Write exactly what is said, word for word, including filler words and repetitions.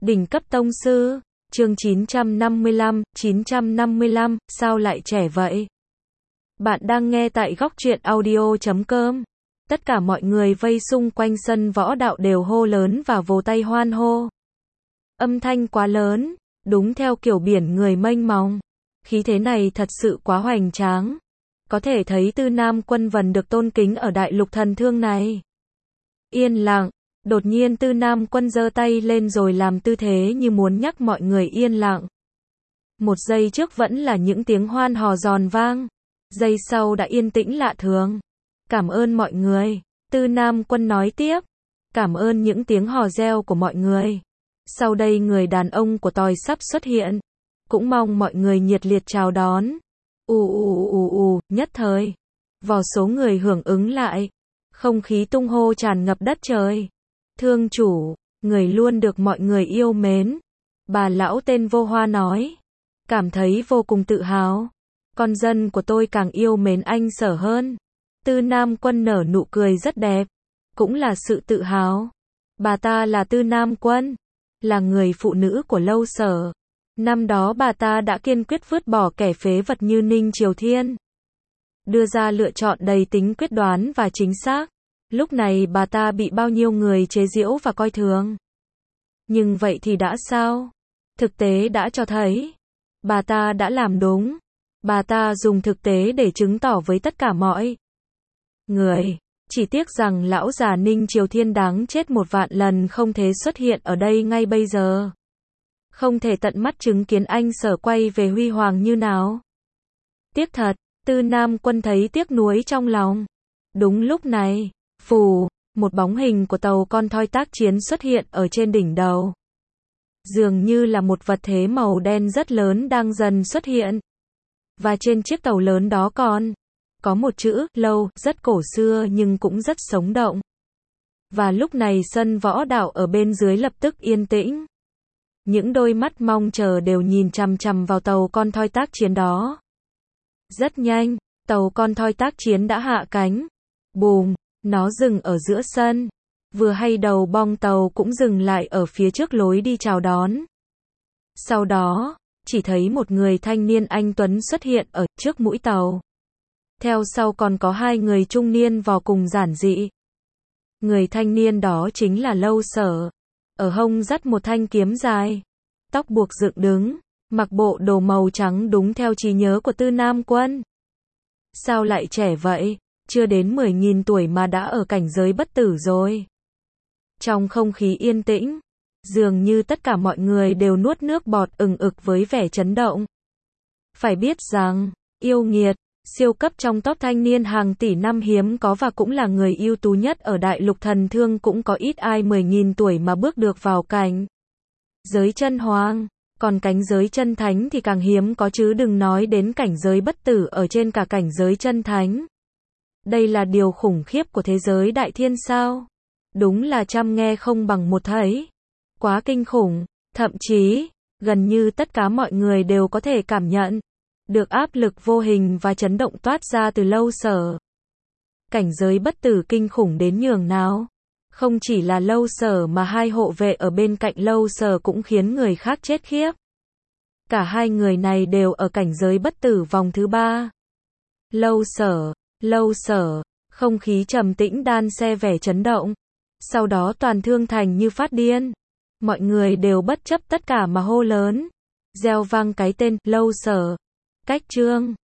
Đỉnh cấp tông sư, chương chín trăm năm mươi lăm, chín trăm năm mươi lăm, sao lại trẻ vậy? Bạn đang nghe tại góc truyện audio chấm com. Tất cả mọi người vây xung quanh sân võ đạo đều hô lớn và vỗ tay hoan hô. Âm thanh quá lớn, đúng theo kiểu biển người mênh mông. Khí thế này thật sự quá hoành tráng. Có thể thấy Tư Nam Quân Vân được tôn kính ở đại lục thần thương này. Yên lặng, đột nhiên Tư Nam Quân giơ tay lên rồi làm tư thế như muốn nhắc mọi người yên lặng. Một giây trước vẫn là những tiếng hoan hò giòn vang. Giây sau đã yên tĩnh lạ thường. Cảm ơn mọi người, Tư Nam Quân nói tiếp. Cảm ơn những tiếng hò reo của mọi người. Sau đây người đàn ông của Tòi sắp xuất hiện. Cũng mong mọi người nhiệt liệt chào đón. Ù ù ù ù, nhất thời. Vô số người hưởng ứng lại. Không khí tung hô tràn ngập đất trời. Thương chủ, người luôn được mọi người yêu mến. Bà lão tên Vô Hoa nói. Cảm thấy vô cùng tự hào. Con dân của tôi càng yêu mến anh Sở hơn. Tư Nam Quân nở nụ cười rất đẹp. Cũng là sự tự hào. Bà ta là Tư Nam Quân. Là người phụ nữ của Lâu Sở. Năm đó bà ta đã kiên quyết vứt bỏ kẻ phế vật như Ninh Triều Thiên. Đưa ra lựa chọn đầy tính quyết đoán và chính xác. Lúc này bà ta bị bao nhiêu người chế giễu và coi thường. Nhưng vậy thì đã sao? Thực tế đã cho thấy. Bà ta đã làm đúng. Bà ta dùng thực tế để chứng tỏ với tất cả mọi người. Chỉ tiếc rằng lão già Ninh Triều Thiên đáng chết một vạn lần không thể xuất hiện ở đây ngay bây giờ. Không thể tận mắt chứng kiến anh Sở quay về huy hoàng như nào. Tiếc thật, Tư Nam Quân thấy tiếc nuối trong lòng. Đúng lúc này, phù, một bóng hình của tàu con thoi tác chiến xuất hiện ở trên đỉnh đầu. Dường như là một vật thể màu đen rất lớn đang dần xuất hiện. Và trên chiếc tàu lớn đó còn có một chữ Lâu, rất cổ xưa nhưng cũng rất sống động. Và lúc này sân võ đạo ở bên dưới lập tức yên tĩnh. Những đôi mắt mong chờ đều nhìn chằm chằm vào tàu con thoi tác chiến đó. Rất nhanh, tàu con thoi tác chiến đã hạ cánh. Bùm, nó dừng ở giữa sân. Vừa hay đầu bong tàu cũng dừng lại ở phía trước lối đi chào đón. Sau đó, chỉ thấy một người thanh niên anh tuấn xuất hiện ở trước mũi tàu. Theo sau còn có hai người trung niên vô cùng giản dị. Người thanh niên đó chính là Lâu Sở. Ở hông dắt một thanh kiếm dài. Tóc buộc dựng đứng. Mặc bộ đồ màu trắng đúng theo trí nhớ của Tư Nam Quân. Sao lại trẻ vậy? Chưa đến mười nghìn tuổi mà đã ở cảnh giới bất tử rồi. Trong không khí yên tĩnh, dường như tất cả mọi người đều nuốt nước bọt ừng ực với vẻ chấn động. Phải biết rằng, yêu nghiệt, siêu cấp trong top thanh niên hàng tỷ năm hiếm có và cũng là người ưu tú nhất ở đại lục thần thương cũng có ít ai mười nghìn tuổi mà bước được vào cảnh giới chân hoàng. Còn cảnh giới chân thánh thì càng hiếm có chứ đừng nói đến cảnh giới bất tử ở trên cả cảnh giới chân thánh. Đây là điều khủng khiếp của thế giới đại thiên sao? Đúng là trăm nghe không bằng một thấy. Quá kinh khủng, thậm chí, gần như tất cả mọi người đều có thể cảm nhận được áp lực vô hình và chấn động toát ra từ Lâu Sở. Cảnh giới bất tử kinh khủng đến nhường nào? Không chỉ là Lâu Sở mà hai hộ vệ ở bên cạnh Lâu Sở cũng khiến người khác chết khiếp. Cả hai người này đều ở cảnh giới bất tử vòng thứ ba. Lâu Sở, Lâu Sở, không khí trầm tĩnh đan xen vẻ chấn động. Sau đó toàn thương thành như phát điên. Mọi người đều bất chấp tất cả mà hô lớn. Reo vang cái tên Lâu Sở. Cách chương